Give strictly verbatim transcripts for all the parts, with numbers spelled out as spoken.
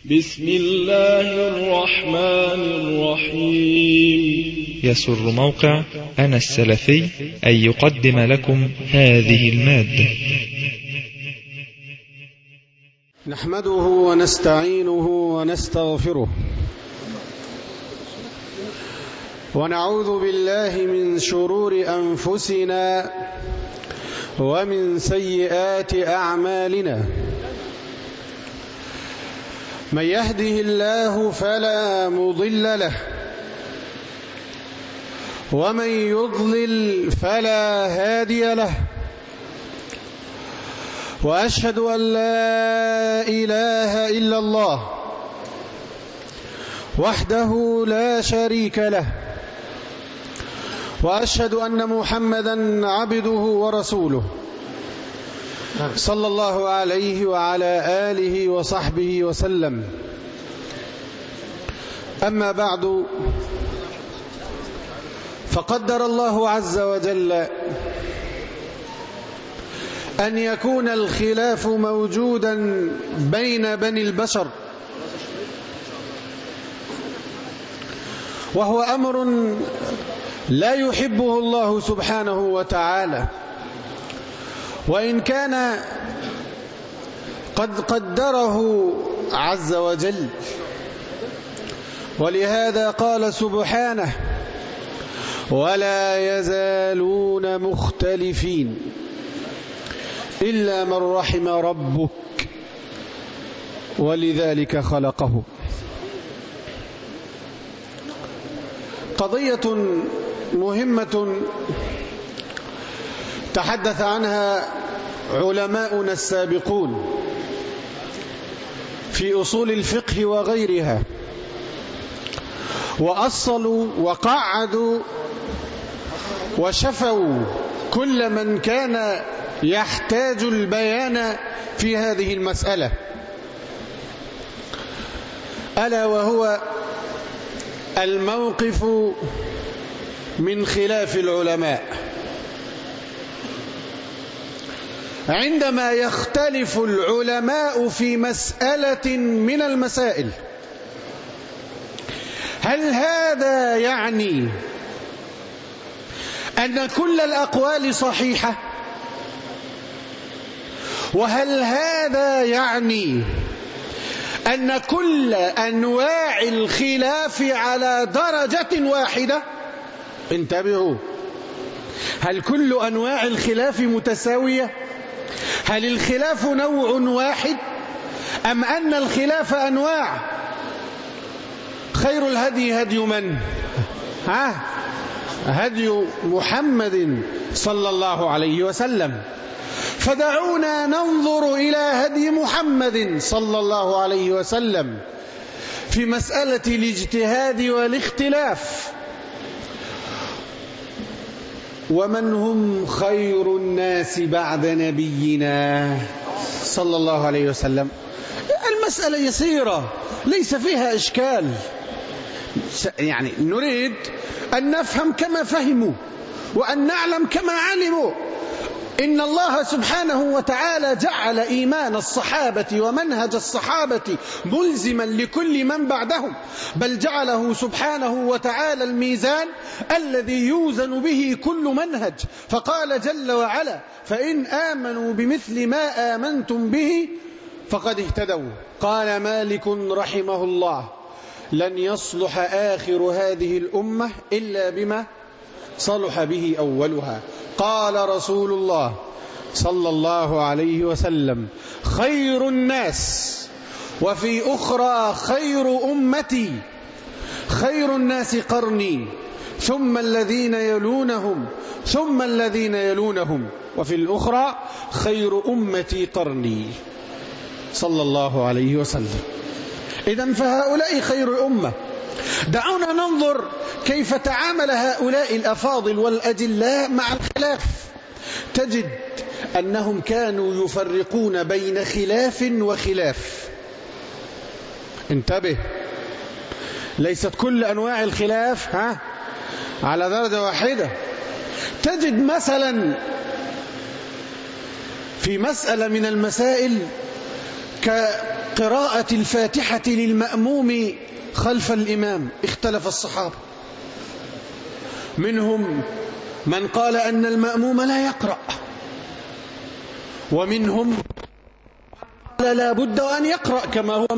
بسم الله الرحمن الرحيم. يسر موقع أنا السلفي أن يقدم لكم هذه المادة. نحمده ونستعينه ونستغفره ونعوذ بالله من شرور أنفسنا ومن سيئات أعمالنا. من يهده الله فلا مضل له ومن يضلل فلا هادي له، وأشهد أن لا إله إلا الله وحده لا شريك له، وأشهد أن محمدا عبده ورسوله صلى الله عليه وعلى آله وصحبه وسلم. أما بعد، فقدر الله عز وجل أن يكون الخلاف موجودا بين بني البشر، وهو أمر لا يحبه الله سبحانه وتعالى، وإن كان قد قدره عز وجل. ولهذا قال سبحانه: ولا يزالون مختلفين إلا من رحم ربك ولذلك خلقه. قضية مهمة تحدث عنها علماؤنا السابقون في أصول الفقه وغيرها، وأصلوا وقعدوا وشفوا كل من كان يحتاج البيان في هذه المسألة، ألا وهو الموقف من خلاف العلماء. عندما يختلف العلماء في مسألة من المسائل، هل هذا يعني أن كل الأقوال صحيحة؟ وهل هذا يعني أن كل أنواع الخلاف على درجة واحدة؟ انتبهوا، هل كل أنواع الخلاف متساوية؟ هل الخلاف نوع واحد أم أن الخلاف أنواع؟ خير الهدي هدي من؟ ها؟ هدي محمد صلى الله عليه وسلم. فدعونا ننظر إلى هدي محمد صلى الله عليه وسلم في مسألة الاجتهاد والاختلاف. ومن هم خير الناس بعد نبينا صلى الله عليه وسلم؟ المسألة يسيرة ليس فيها إشكال، يعني نريد أن نفهم كما فهموا وأن نعلم كما علموا. إن الله سبحانه وتعالى جعل إيمان الصحابة ومنهج الصحابة ملزما لكل من بعدهم، بل جعله سبحانه وتعالى الميزان الذي يوزن به كل منهج، فقال جل وعلا: فإن آمنوا بمثل ما آمنتم به فقد اهتدوا. قال مالك رحمه الله: لن يصلح آخر هذه الأمة إلا بما صلح به أولها. قال رسول الله صلى الله عليه وسلم: خير الناس، وفي أخرى خير أمتي، خير الناس قرني، ثم الذين يلونهم، ثم الذين يلونهم، وفي الأخرى خير أمتي قرني، صلى الله عليه وسلم. إذن فهؤلاء خير الأمة. دعونا ننظر كيف تعامل هؤلاء الأفاضل والأجلاء مع الخلاف. تجد أنهم كانوا يفرقون بين خلاف وخلاف. انتبه، ليست كل أنواع الخلاف ها على درجة واحدة. تجد مثلا في مسألة من المسائل قراءة الفاتحة للمأموم خلف الإمام اختلف الصحابة، منهم من قال أن المأموم لا يقرأ، ومنهم من قال لا بد أن يقرأ كما هو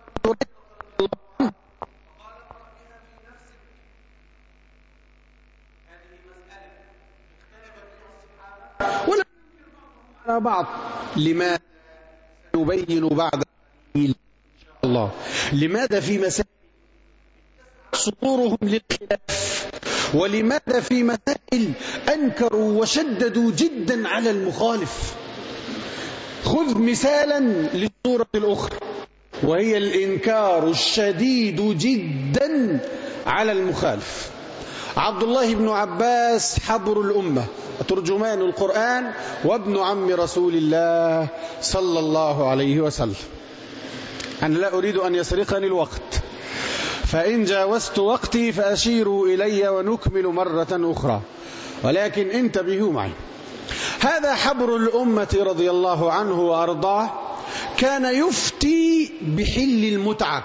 ولا على بعض. لماذا يبين بعد إن شاء الله لماذا في مسائل صدورهم للخلاف، ولماذا في مسائل أنكروا وشددوا جدا على المخالف. خذ مثالا للصورة الأخرى وهي الإنكار الشديد جدا على المخالف. عبد الله بن عباس حبر الأمة ترجمان القرآن وابن عم رسول الله صلى الله عليه وسلم. أنا لا أريد أن يسرقني الوقت، فإن جاوزت وقتي فأشيروا إلي ونكمل مرة أخرى، ولكن انتبهوا معي. هذا حبر الأمة رضي الله عنه وأرضاه كان يفتي بحل المتعة.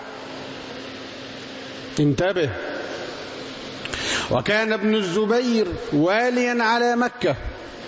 انتبه. وكان ابن الزبير واليا على مكة.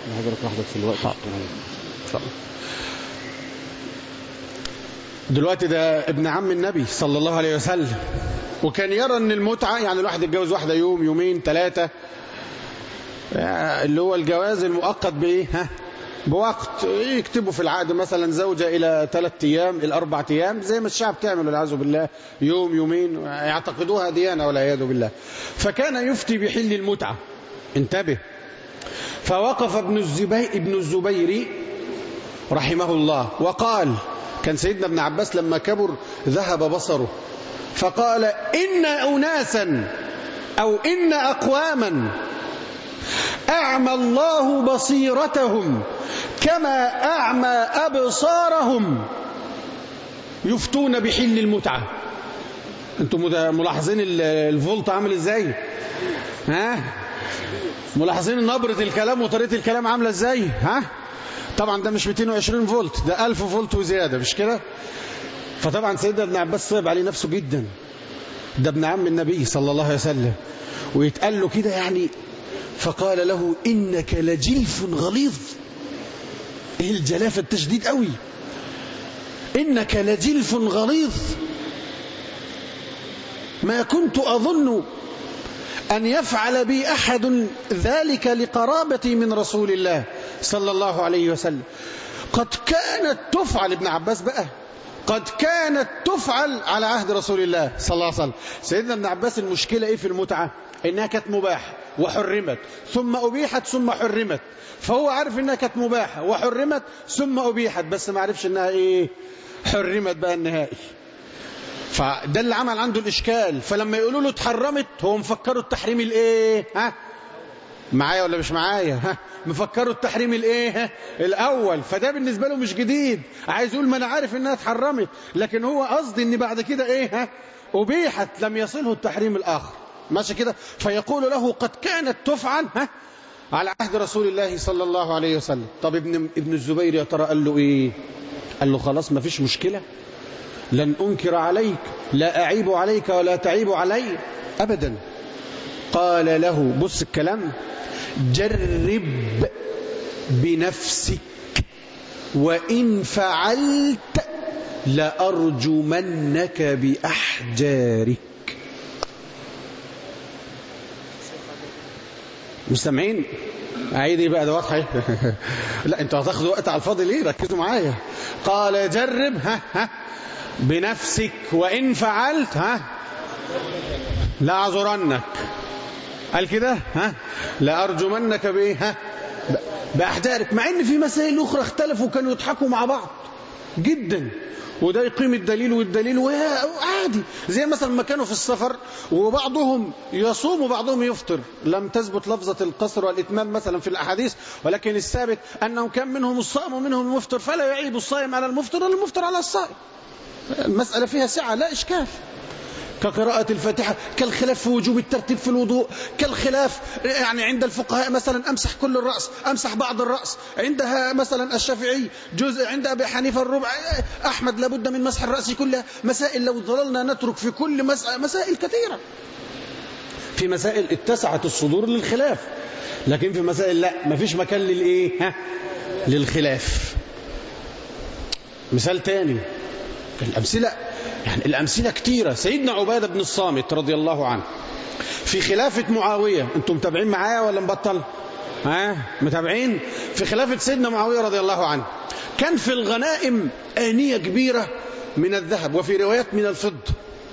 دلوقتي ده ابن عم النبي صلى الله عليه وسلم، وكان يرى ان المتعة يعني الواحد يتجوز واحدة يوم يومين ثلاثة، اللي هو الجواز المؤقت بايه ها بوقت يكتبوا في العقد مثلا زوجة الى ثلاث ايام الى اربع ايام زي ما الشعب تعمل والعياذ بالله، يوم يومين يعتقدوها ديانة والعياذ بالله. فكان يفتي بحل المتعة. انتبه. فوقف ابن الزبير ابن الزبير رحمه الله وقال، كان سيدنا ابن عباس لما كبر ذهب بصره، فقال إن أناسا أو إن أقواما أعمى الله بصيرتهم كما أعمى أبصارهم يفتون بحل المتعة. أنتم ملاحظين الفولت عامل إزاي؟ ها؟ ملاحظين نبرة الكلام وطريقة الكلام عاملة إزاي؟ ها؟ طبعا ده مش مئتين وعشرين فولت، ده ألف فولت وزيادة، مش كده؟ فطبعا سيدنا ابن عباس صعب عليه نفسه جدا، ده ابن عم النبي صلى الله عليه وسلم، ويتقال له كده يعني. فقال له إنك لجلف غليظ. إيه الجلافة التشديد قوي. إنك لجلف غليظ، ما كنت أظن أن يفعل بي أحد ذلك لقرابتي من رسول الله صلى الله عليه وسلم. قد كانت تفعل، ابن عباس بقى، قد كانت تفعل على عهد رسول الله صلى الله عليه وسلم. سيدنا ابن عباس المشكلة ايه في المتعة؟ انها كانت مباحة وحرمت ثم أبيحت ثم حرمت، فهو عارف انها كانت مباحة وحرمت ثم أبيحت، بس ما عرفش انها ايه حرمت بقى النهائي. فده اللي عمل عنده الإشكال. فلما يقولوا له اتحرمت هو مفكروا التحريم الايه ها معايا ولا مش معايا؟ ها مفكروا التحريم الايه ها الاول. فده بالنسبه له مش جديد، عايز يقول ما انا عارف انها اتحرمت، لكن هو قصدي ان بعد كده ايه ها ابيحت، لم يصله التحريم الاخر، ماشي كده. فيقول له قد كانت تفعل ها على عهد رسول الله صلى الله عليه وسلم. طب ابن ابن الزبير يا ترى قال له ايه؟ قال له خلاص ما فيش مشكله، لن انكر عليك، لا اعيب عليك ولا تعيب علي ابدا. قال له بص الكلام، جرب بنفسك وإن فعلت لأرجمنك بأحجارك. مش سامعين؟ عيدي بقى، ده واضح. لا انتوا هتاخدوا وقت على الفاضي ليه؟ ركزوا معايا. قال جرب ها ها بنفسك وإن فعلت ها لأعذرنك. قال كده ها لأرجمنك بايه ها بأحجارك. مع ان في مسائل اخرى اختلفوا كانوا يضحكوا مع بعض جدا، وده يقيم الدليل والدليل وعادي. زي مثلا ما كانوا في السفر وبعضهم يصوم وبعضهم يفطر، لم تثبت لفظة القصر والإتمام مثلا في الأحاديث، ولكن الثابت أنهم كان منهم الصائم ومنهم المفطر، فلا يعيب الصائم على المفطر ولا المفطر على الصائم. المسألة فيها سعة لا إشكال. كقراءة الفاتحة، كالخلاف في وجوب الترتيب في الوضوء، كالخلاف يعني عند الفقهاء مثلا أمسح كل الرأس، أمسح بعض الرأس، عندها مثلا الشافعي جزء، عند أبي حنيفة الربع، أحمد لابد من مسح الرأس كلها. مسائل لو ظللنا نترك في كل مسائل كثيرة. في مسائل اتسعت الصدور للخلاف، لكن في مسائل لا، ما فيش مكان للإيه ها للخلاف. مثال تاني، الأمثلة يعني الأمثلة كتيرة. سيدنا عبادة بن الصامت رضي الله عنه في خلافة معاوية، أنتم متابعين معايا ولا مبطل؟ ها متابعين؟ في خلافة سيدنا معاوية رضي الله عنه كان في الغنائم آنية كبيرة من الذهب، وفي روايات من الفضة،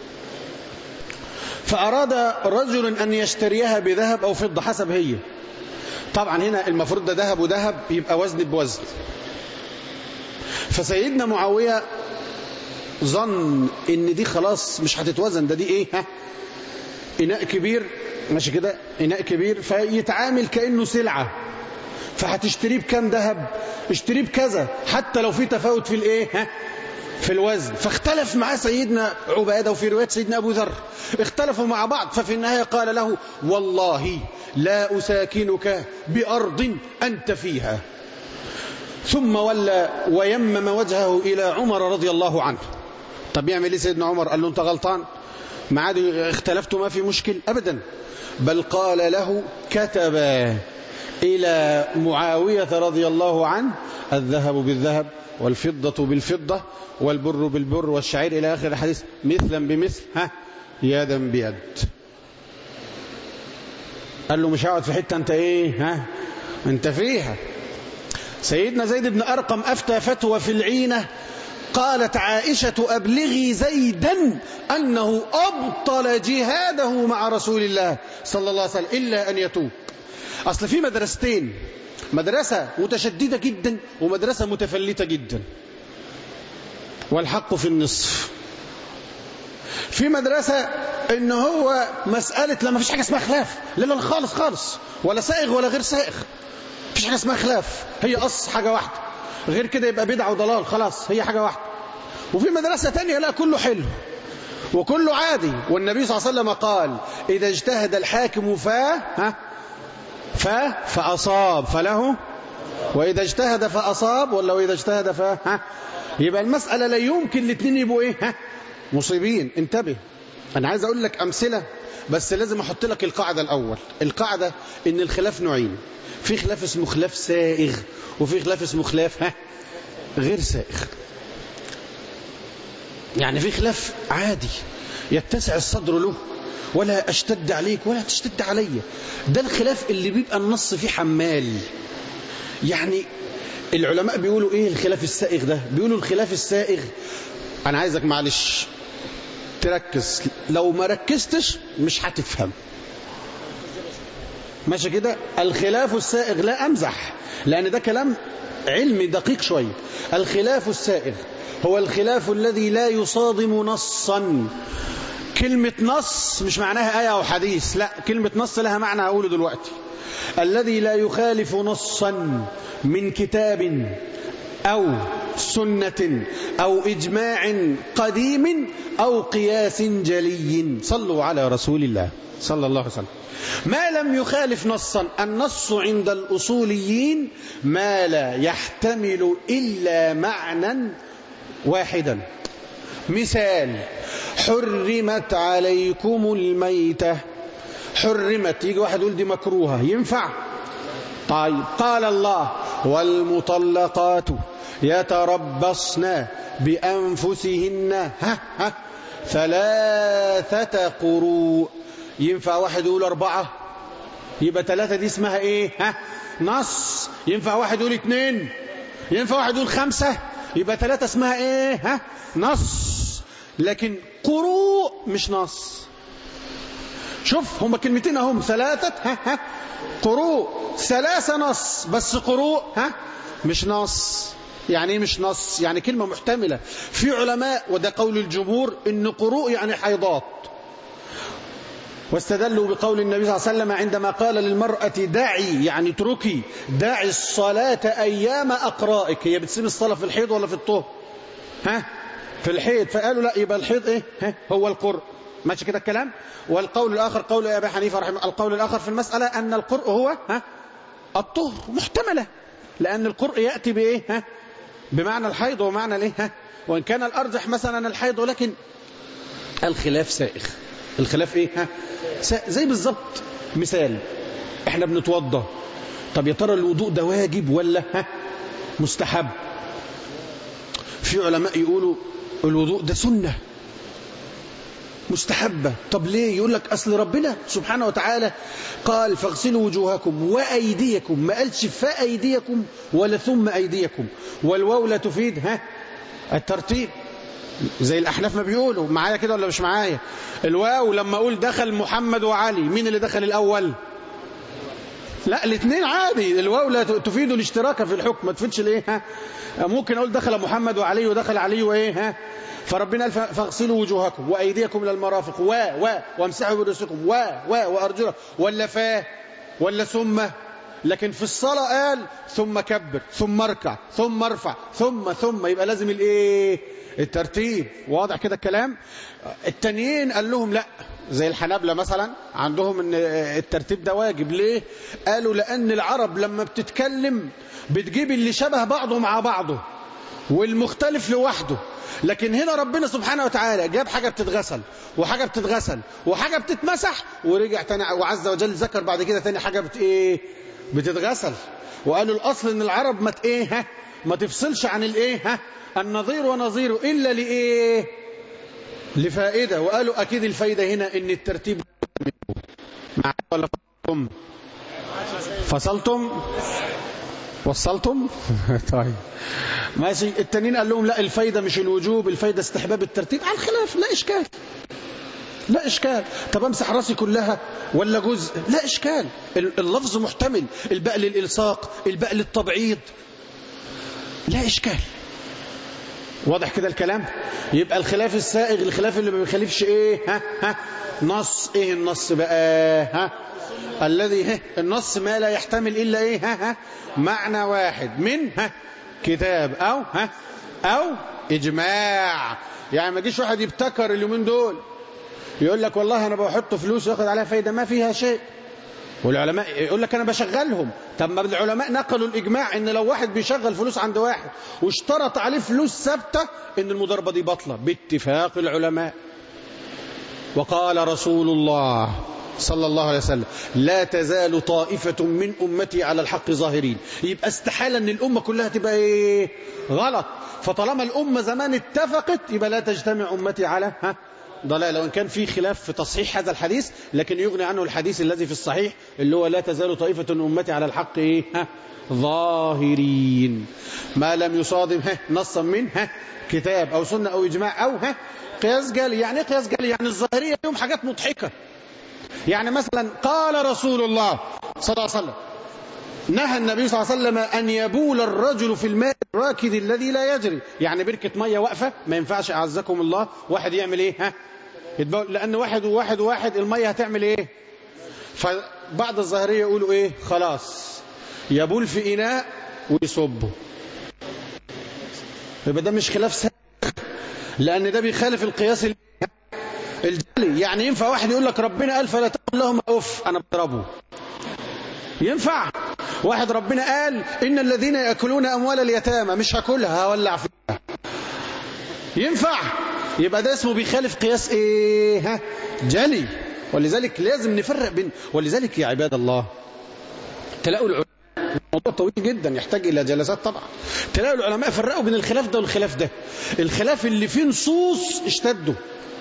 فأراد رجل أن يشتريها بذهب أو فضة حسب هي. طبعا هنا المفروض ده ذهب وذهب يبقى وزن بوزن. فسيدنا معاوية ظن ان دي خلاص مش هتتوزن، ده دي ايه ها اناء كبير، ماشي كده، اناء كبير، فيتعامل كأنه سلعة، فهتشتريه بكام ذهب؟ اشتريه بكذا، حتى لو في تفاوت في الايه ها في الوزن. فاختلف مع سيدنا عبادة، وفي رواية سيدنا أبو ذر اختلفوا مع بعض. ففي النهاية قال له: والله لا أساكنك بأرض أنت فيها. ثم ولى ويمم وجهه إلى عمر رضي الله عنه. طب يعمل ايه سيدنا عمر؟ قال له: انت غلطان، ما عاد اختلفتوا ما في مشكل ابدا، بل قال له: كتب الى معاوية رضي الله عنه: الذهب بالذهب والفضة بالفضة والبر بالبر والشعير الى اخر الحديث، مثلا بمثل ها يدا بيد. قال له: مش هقعد في حتة انت ايه ها انت فيها. سيدنا زيد بن أرقم أفتى فتوى في العينة، قالت عائشة: أبلغي زيدا أنه أبطل جهاده مع رسول الله صلى الله عليه وسلم إلا أن يتوب. أصل في مدرستين، مدرسة متشددة جدا ومدرسة متفلتة جدا، والحق في النصف. في مدرسة إن هو مسألة لما فيش حاجة اسمها خلاف، لا لا خالص خالص، ولا سائغ ولا غير سائغ، فيش حاجة اسمها خلاف، هي أصل حاجة واحدة، غير كده يبقى بدعة وضلال، خلاص هي حاجة واحدة. وفي مدرسة تانية لا، كله حلو وكله عادي. والنبي صلى الله عليه وسلم قال: إذا اجتهد الحاكم فا ها فا فأصاب فله، وإذا اجتهد فأصاب، ولا وإذا اجتهد فا ها. يبقى المسألة لا يمكن الاثنين يبقوا إيه ها مصيبين. انتبه، أنا عايز أقول لك أمثلة، بس لازم أحط لك القاعدة الأول. القاعدة إن الخلاف نوعين، في خلاف اسمه خلاف سائغ، وفي خلاف اسمه خلاف ها غير سائغ. يعني في خلاف عادي يتسع الصدر له، ولا أشتد عليك ولا تشتد علي. ده الخلاف اللي بيبقى النص فيه حمال. يعني العلماء بيقولوا إيه الخلاف السائغ ده؟ بيقولوا الخلاف السائغ، أنا عايزك معلش تركز، لو ما ركزتش مش هتفهم، ماشي كده. الخلاف السائغ، لا أمزح، لأن ده كلام علمي دقيق شوية. الخلاف السائغ هو الخلاف الذي لا يصادم نصا. كلمة نص مش معناها آية أو حديث، لا، كلمة نص لها معنى أقوله دلوقتي. الذي لا يخالف نصا من كتاب أو سنة أو إجماع قديم أو قياس جلي. صلوا على رسول الله صلى الله عليه وسلم. ما لم يخالف نصا، النص عند الأصوليين ما لا يحتمل إلا معنى واحدا. مثال: حرمت عليكم الميتة، حرمت، يجي واحد يقول دي مكروهة، ينفع؟ طيب، قال الله: والمطلقات يتربصن بأنفسهن ها ها ثلاثة قروء. ينفع واحد يقول أربعة؟ يبقى ثلاثة دي اسمها ايه ها نص. ينفع واحد يقول اثنين؟ ينفع واحد يقول خمسة؟ يبقى ثلاثة اسمها ايه ها نص. لكن قروء مش نص. شوف هما كلمتين اهم، ثلاثة ها ها قروء، ثلاثة نص، بس قروء ها مش نص. يعني ايه مش نص؟ يعني كلمة محتملة. في علماء، وده قول الجمهور، ان قروء يعني حيضات، واستدلوا بقول النبي صلى الله عليه وسلم عندما قال للمرأة دعي، يعني اتركي، دعي الصلاة أيام أقرائك. هي بتسيب الصلاة في الحيض ولا في الطهر؟ ها في الحيض. فقالوا لا، يبقى الحيض ايه ها هو القرء. ماشي كده الكلام. والقول الآخر قول أبي حنيفة رحمه، القول الآخر في المسألة أن القرء هو ها الطهر، محتملة، لأن القرء يأتي بإيه ها بمعنى الحيض ومعنى ليه ها، وإن كان الأرجح مثلا الحيض، ولكن الخلاف سائغ. الخلاف إيه ها سائغ. زي بالظبط مثال، إحنا بنتوضى، طب يا ترى الوضوء ده واجب ولا ها مستحب؟ في علماء يقولوا الوضوء ده سنة مستحبة. طب ليه؟ يقول لك أصل ربنا سبحانه وتعالى قال فاغسلوا وجوهكم وأيديكم، ما قالش فأيديكم ولا ثم أيديكم، والواو لا تفيد ها الترتيب زي الأحناف ما بيقولوا. معايا كده ولا مش معايا؟ الواو لما أقول دخل محمد وعلي، مين اللي دخل الأول؟ لا الاثنين عادي. الواو لا تفيد الاشتراك في الحكم، ما تفيدش الايه ها. ممكن اقول دخل محمد وعلي ودخل علي وايه ها. فربنا قال فاغسلوا وجوهكم وايديكم الى المرافق و و وامسحوا برؤوسكم و و وارجلكم، ولا فا ولا ثم. لكن في الصلاه قال ثم كبر ثم اركع ثم ارفع ثم ثم، يبقى لازم الايه الترتيب. واضح كده الكلام. التانيين قال لهم لا، زي الحنابلة مثلا عندهم ان الترتيب ده واجب. ليه؟ قالوا لان العرب لما بتتكلم بتجيب اللي شبه بعضه مع بعضه والمختلف لوحده، لكن هنا ربنا سبحانه وتعالى جاب حاجة بتتغسل وحاجة بتتغسل وحاجة بتتمسح، ورجع تاني وعز وجل ذكر بعد كده تاني حاجة بت ايه بتتغسل. وقالوا الاصل ان العرب ما ايه ها ما تفصلش عن الايه ها النظير ونظيره الا لايه لفائدة. وقالوا أكيد الفائدة هنا إن الترتيب معايا ولا فصلتم؟ فصلتم؟ وصلتم؟ طيب ماشي. التانيين قال لهم لا، الفائدة مش الوجوب، الفائدة استحباب الترتيب. على الخلاف لا إشكال، لا إشكال. طب أمسح راسي كلها ولا جزء؟ لا إشكال، اللفظ محتمل. الباء للإلصاق، الباء للتبعيض، لا إشكال. واضح كده الكلام. يبقى الخلاف السائغ الخلاف اللي ما بيخالفش ايه ها ها نص. ايه النص بقى ها الذي ها النص ما لا يحتمل الا ايه ها ها معنى واحد من ها كتاب او ها او اجماع. يعني ما يجيش واحد يبتكر اليومين دول يقول لك والله انا بحط فلوس وياخد عليها فايده ما فيها شيء، والعلماء يقول لك انا بشغلهم. طب ما العلماء نقلوا الاجماع ان لو واحد بيشغل فلوس عند واحد واشترط عليه فلوس ثابته ان المضاربه دي باطله باتفاق العلماء. وقال رسول الله صلى الله عليه وسلم لا تزال طائفه من امتي على الحق ظاهرين. يبقى استحاله ان الامه كلها تبقى ايه غلط. فطالما الامه زمان اتفقت يبقى لا تجتمع امتي على ها ضلال. وإن كان في خلاف في تصحيح هذا الحديث، لكن يغني عنه الحديث الذي في الصحيح اللي هو لا تزال طائفة من أمتي على الحق إيه ها ظاهرين ما لم يصادم ها نصا من ها كتاب أو سنة أو إجماع أو ها قياس جالي. يعني إيه قياس جالي؟ يعني الظاهرية لهم حاجات مضحكة. يعني مثلا قال رسول الله صلى الله عليه وسلم نهى النبي صلى الله عليه وسلم أن يبول الرجل في الماء الراكد الذي لا يجري. يعني بركة مية واقفة ما ينفعش أعزكم الله واحد يعمل إيه ها يتبول، لأن واحد وواحد وواحد المية هتعمل إيه. فبعض الظاهرية يقولوا إيه خلاص يبول في إناء ويصبه. يبقى ده مش خلاف سهل، لأن ده بيخالف القياس الجلي. يعني ينفع واحد يقول لك ربنا قال فلا تقل لهم أوف أنا بضربه؟ ينفع؟ واحد ربنا قال إن الذين يأكلون أموال اليتامى مش هاكلها هولع فيها؟ ينفع؟ يبقى ده اسمه بيخالف قياس ايه ها جلي. ولذلك لازم نفرق بين، ولذلك يا عباد الله تلاقوا العلماء، الموضوع طويل جدا يحتاج الى جلسات طبعا، تلاقوا العلماء فرقوا بين الخلاف ده والخلاف ده. الخلاف اللي فيه نصوص اشتدوا.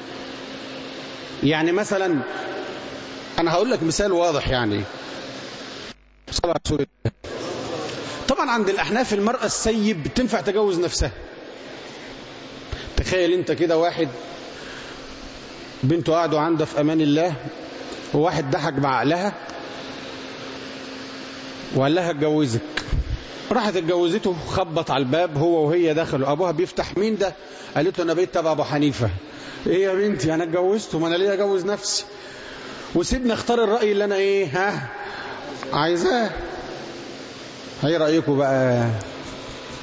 يعني مثلا انا هقول لك مثال واضح. يعني صلى الله عليه وسلم طبعا عند الاحناف المرأة السيب تنفع تجوز نفسها. تخيل انت كده واحد بنته قاعدوا عنده في امان الله، وواحد ضحك بعقلها وقال لها اتجوزك، راحت اتجوزته، خبط على الباب هو وهي دخلوا، ابوها بيفتح مين ده؟ قالت له انا بيت تبع ابو حنيفه. ايه يا بنتي انا اتجوزته، ما انا ليه اجوز نفسي وسيبني اختار الراي اللي انا ايه ها عايزاه. ايه رايكم بقى؟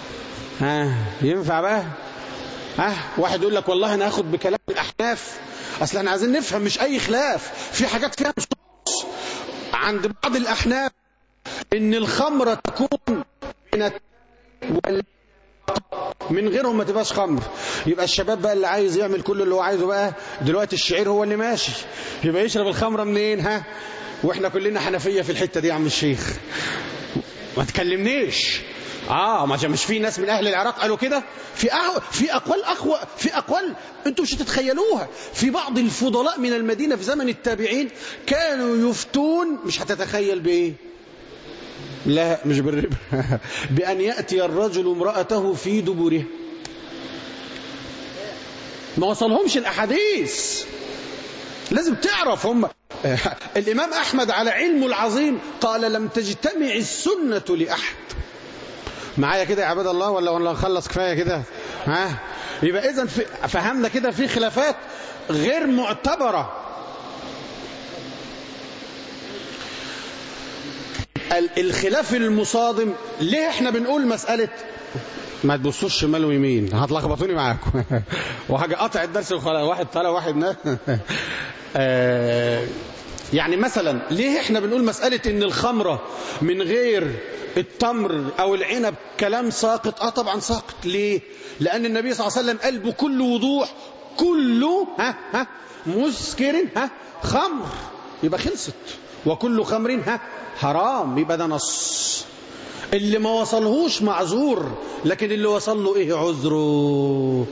ها ينفع بقى؟ ها واحد يقول لك والله انا هاخد بكلام الاحناف اصل احنا عايزين نفهم، مش اي خلاف، في حاجات فيها نصوص عند بعض الاحناف ان الخمره تكون من من غيرهم ما تبقاش خمر. يبقى الشباب بقى اللي عايز يعمل كل اللي هو عايزه بقى دلوقتي، الشعير هو اللي ماشي، يبقى يشرب الخمره منين؟ ها، واحنا كلنا حنفيه في الحته دي يا عم الشيخ، ما تكلمنيش. اه ما مش في ناس من اهل العراق قالوا كده، في أه... في اقوال اقوى، في اقوال انتم مش هتتخيلوها. في بعض الفضلاء من المدينه في زمن التابعين كانوا يفتون، مش هتتخيل بايه؟ لا مش بالربا بأن يأتي الرجل امرأته في دبره. ما وصلهمش الأحاديث، لازم تعرف. هم الإمام أحمد على علمه العظيم قال لم تجتمع السنة لأحد. معايا كده يا عباد الله ولا ولا نخلص كفاية كده؟ ها، يبقى إذن فهمنا كده في خلافات غير معتبرة. الخلاف المصادم ليه احنا بنقول مسألة ما تبصوش شمال ويمين هتلخبطوني معاكم وحاجة قطع الدرس وخلاص، واحد طلع واحد نا يعني مثلا ليه احنا بنقول مسألة ان الخمرة من غير التمر او العنب كلام ساقط؟ اه طبعا ساقط. ليه؟ لان النبي صلى الله عليه وسلم قال بكل وضوح كله ها ها مسكر ها خمر، يبقى خلصت. وكل خمر ها حرام، يبقى ده نص. اللي ما وصلهوش معذور، لكن اللي وصل له ايه عذره؟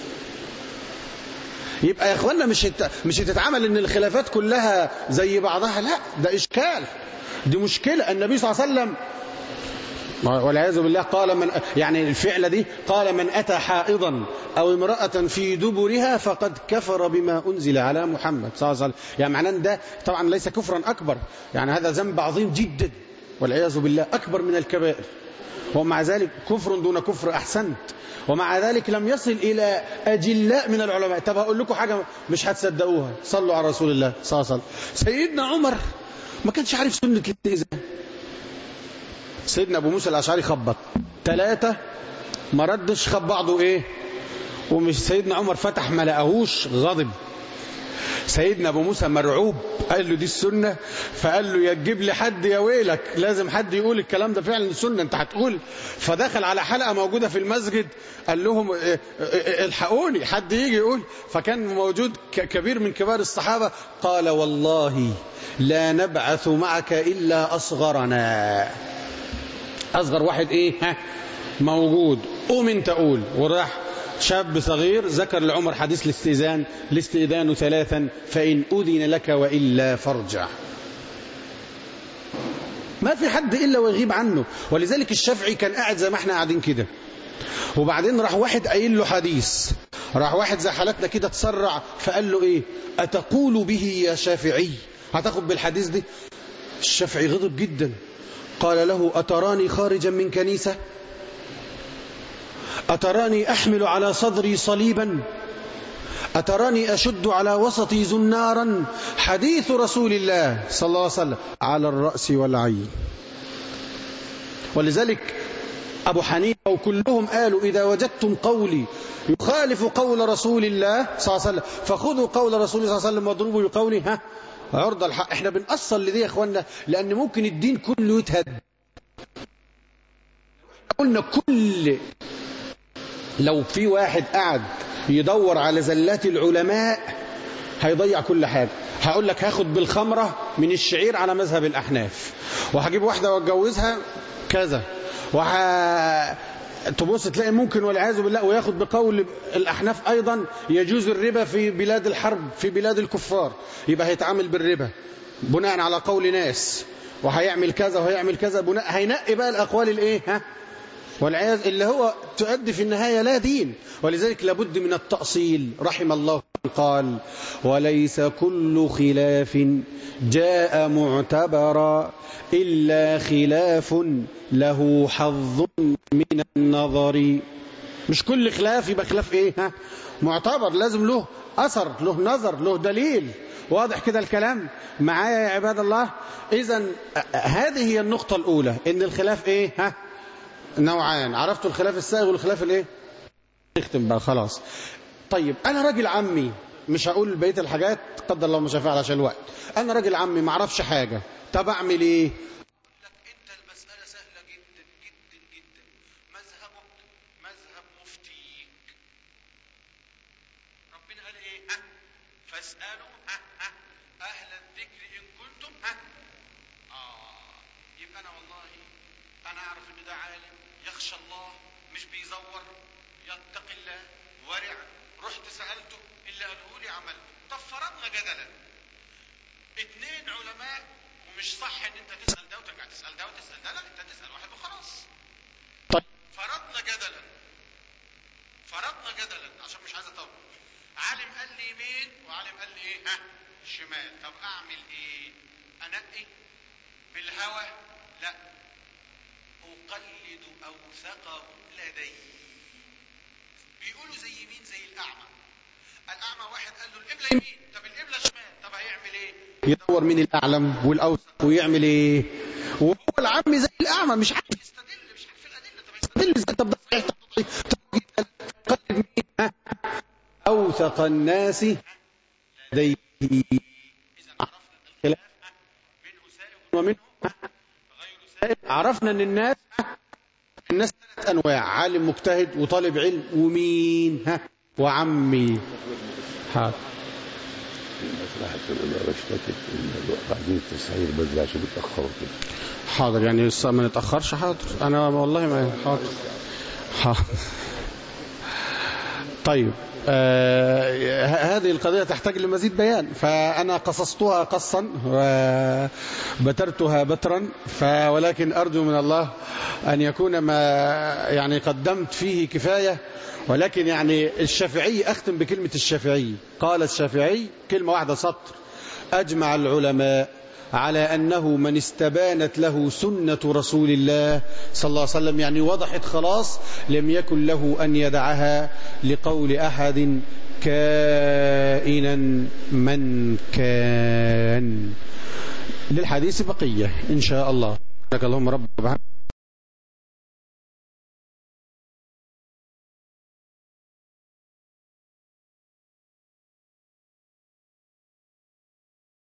يبقى يا اخوانا مش هت... مش هتتعامل ان الخلافات كلها زي بعضها، لا ده اشكال، دي مشكلة. النبي صلى الله عليه وسلم والعياذ بالله قال من، يعني الفعلة دي قال من أتى حائضا أو امرأة في دبرها فقد كفر بما أنزل على محمد صلى الله عليه وسلم. يعني معناه ده طبعا ليس كفرا أكبر، يعني هذا ذنب عظيم جدا والعياذ بالله، أكبر من الكبائر، ومع ذلك كفر دون كفر. أحسنت. ومع ذلك لم يصل إلى أجلاء من العلماء. طب أقول لكم حاجة مش هتصدقوها، صلوا على رسول الله صلى الله عليه وسلم. سيدنا عمر ما كانش عارف سنة الاستئذان. سيدنا أبو موسى الأشعري خبط ثلاثة ما ردش، خب بعضه إيه، ومش سيدنا عمر فتح ما لقاهوش غضب. سيدنا أبو موسى مرعوب، قال له دي السنة، فقال له يا تجيب لي حد يا ويلك، لازم حد يقول الكلام ده فعلا السنة أنت هتقول. فدخل على حلقة موجودة في المسجد قال لهم الحقوني حد يجي يقول. فكان موجود كبير من كبار الصحابة قال والله لا نبعث معك إلا أصغرنا. أصغر واحد إيه ها موجود، قوم انت قول. وراح شاب صغير ذكر لعمر حديث الاستئذان، الاستئذان ثلاثا فإن أذن لك وإلا فارجع. ما في حد إلا ويغيب عنه. ولذلك الشافعي كان قاعد زي ما احنا قاعدين كده، وبعدين راح واحد قايل له حديث، راح واحد زي حالتنا كده تسرع فقال له ايه أتقول به يا شافعي، هتاخد بالحديث دي؟ الشافعي غضب جدا، قال له أتراني خارجا من كنيسة؟ أتراني أحمل على صدري صليبا؟ أتراني أشد على وسطي زنارا؟ حديث رسول الله صلى الله عليه وسلم على الرأس والعين. ولذلك أبو حنيفة وكلهم قالوا إذا وجدتم قولي يخالف قول رسول الله صلى الله عليه وسلم فخذوا قول رسول الله صلى الله عليه وسلم واضربوا بقوله ها عرض الحق. احنا بنأصل لدي يا اخوانا لأن ممكن الدين كله يتهد. قلنا كل لو في واحد قاعد يدور على زلات العلماء هيضيع كل حاجة. هقول لك هاخد بالخمرة من الشعير على مذهب الأحناف، وهجيب واحدة واتجوزها كذا، وه... تبص تلاقي ممكن والعياذ بالله وياخد بقول الأحناف أيضا يجوز الربا في بلاد الحرب في بلاد الكفار، يبقى هيتعامل بالربا بناء على قول ناس، وهيعمل كذا وهيعمل كذا بناء، هينقي بقى الأقوال الايه ها والعياذ اللي هو تؤدي في النهاية لا دين. ولذلك لابد من التأصيل. رحم الله قال وليس كل خلاف جاء معتبرا إلا خلاف له حظ من النظر. مش كل خلاف يبقى خلاف ايه ها معتبر، لازم له أثر، له نظر، له دليل. واضح كده الكلام معايا يا عباد الله؟ إذن هذه هي النقطة الأولى، إن الخلاف ايه ها نوعان. عرفتوا الخلاف السائغ والخلاف الايه؟ نختم بقى خلاص. طيب انا راجل عمي مش هقول بقيه الحاجات قدر الله ما شاء فعل عشان الوقت. انا راجل عمي ما اعرفش حاجه، طب اعمل ايه؟ انت المسألة سهلة جدا جدا جدا. مذهبك مذهب مفتيك. ربنا قال ايه؟ ها فاسألوا ها ها اهل الذكر ان كنتم ها اه يبقى انا والله انا اعرف ان ده عالم يخشى الله، مش بيزور، يتقي الله، ورع. رحت سألته اللي قاله لي عملته. طب فرضنا جدلا اتنين علماء، ومش صح ان انت تسأل ده وترجع تسأل ده وتسأل ده، لا انت تسأل واحد وخلاص. طيب فرضنا جدلا فرضنا جدلا عشان مش عايز اطول. عالم قال لي يمين وعالم قال لي ايه؟ ها شمال. طب اعمل ايه؟ انقي بالهوى؟ لا، اقلد اوثقه لدي. بيقولوا زي مين؟ زي الاعمى. الاعمى واحد قال له القبله يمين، طب القبله شمال، طب هيعمل ايه؟ يدور مين الاعلم والاوثق ويعمل ايه؟ وهو العمي زي الاعمى مش عارف يستدل، مش عارف الادله. طب يستدل ازاي؟ طب ده صحيح قلد مين؟ ها؟ اوثق الناس لديه. اذا عرفنا الخلاف بين سائغ ومنه غير سائغ. عرفنا ان الناس الناس ثلاث انواع: عالم مجتهد وطالب علم ومين؟ ها؟ وعمي. حاضر. مصلحة الإدارة اشتكت إن الوقت عايزين التسعير بدري عشان يتأخروا كده. حاضر، يعني ما نتأخرش. حاضر، أنا والله ما حاضر. حاضر. طيب آه هذه القضية تحتاج لمزيد بيان، فأنا قصصتها قصا وبترتها بترا، ولكن أرجو من الله أن يكون ما يعني قدمت فيه كفاية. ولكن يعني الشافعي، أختم بكلمة الشافعي. قال الشافعي كلمة واحدة سطر: أجمع العلماء على أنه من استبانت له سنة رسول الله صلى الله عليه وسلم، يعني وضحت خلاص، لم يكن له أن يدعها لقول أحد كائنا من كان. للحديث بقية إن شاء الله. اللهم رب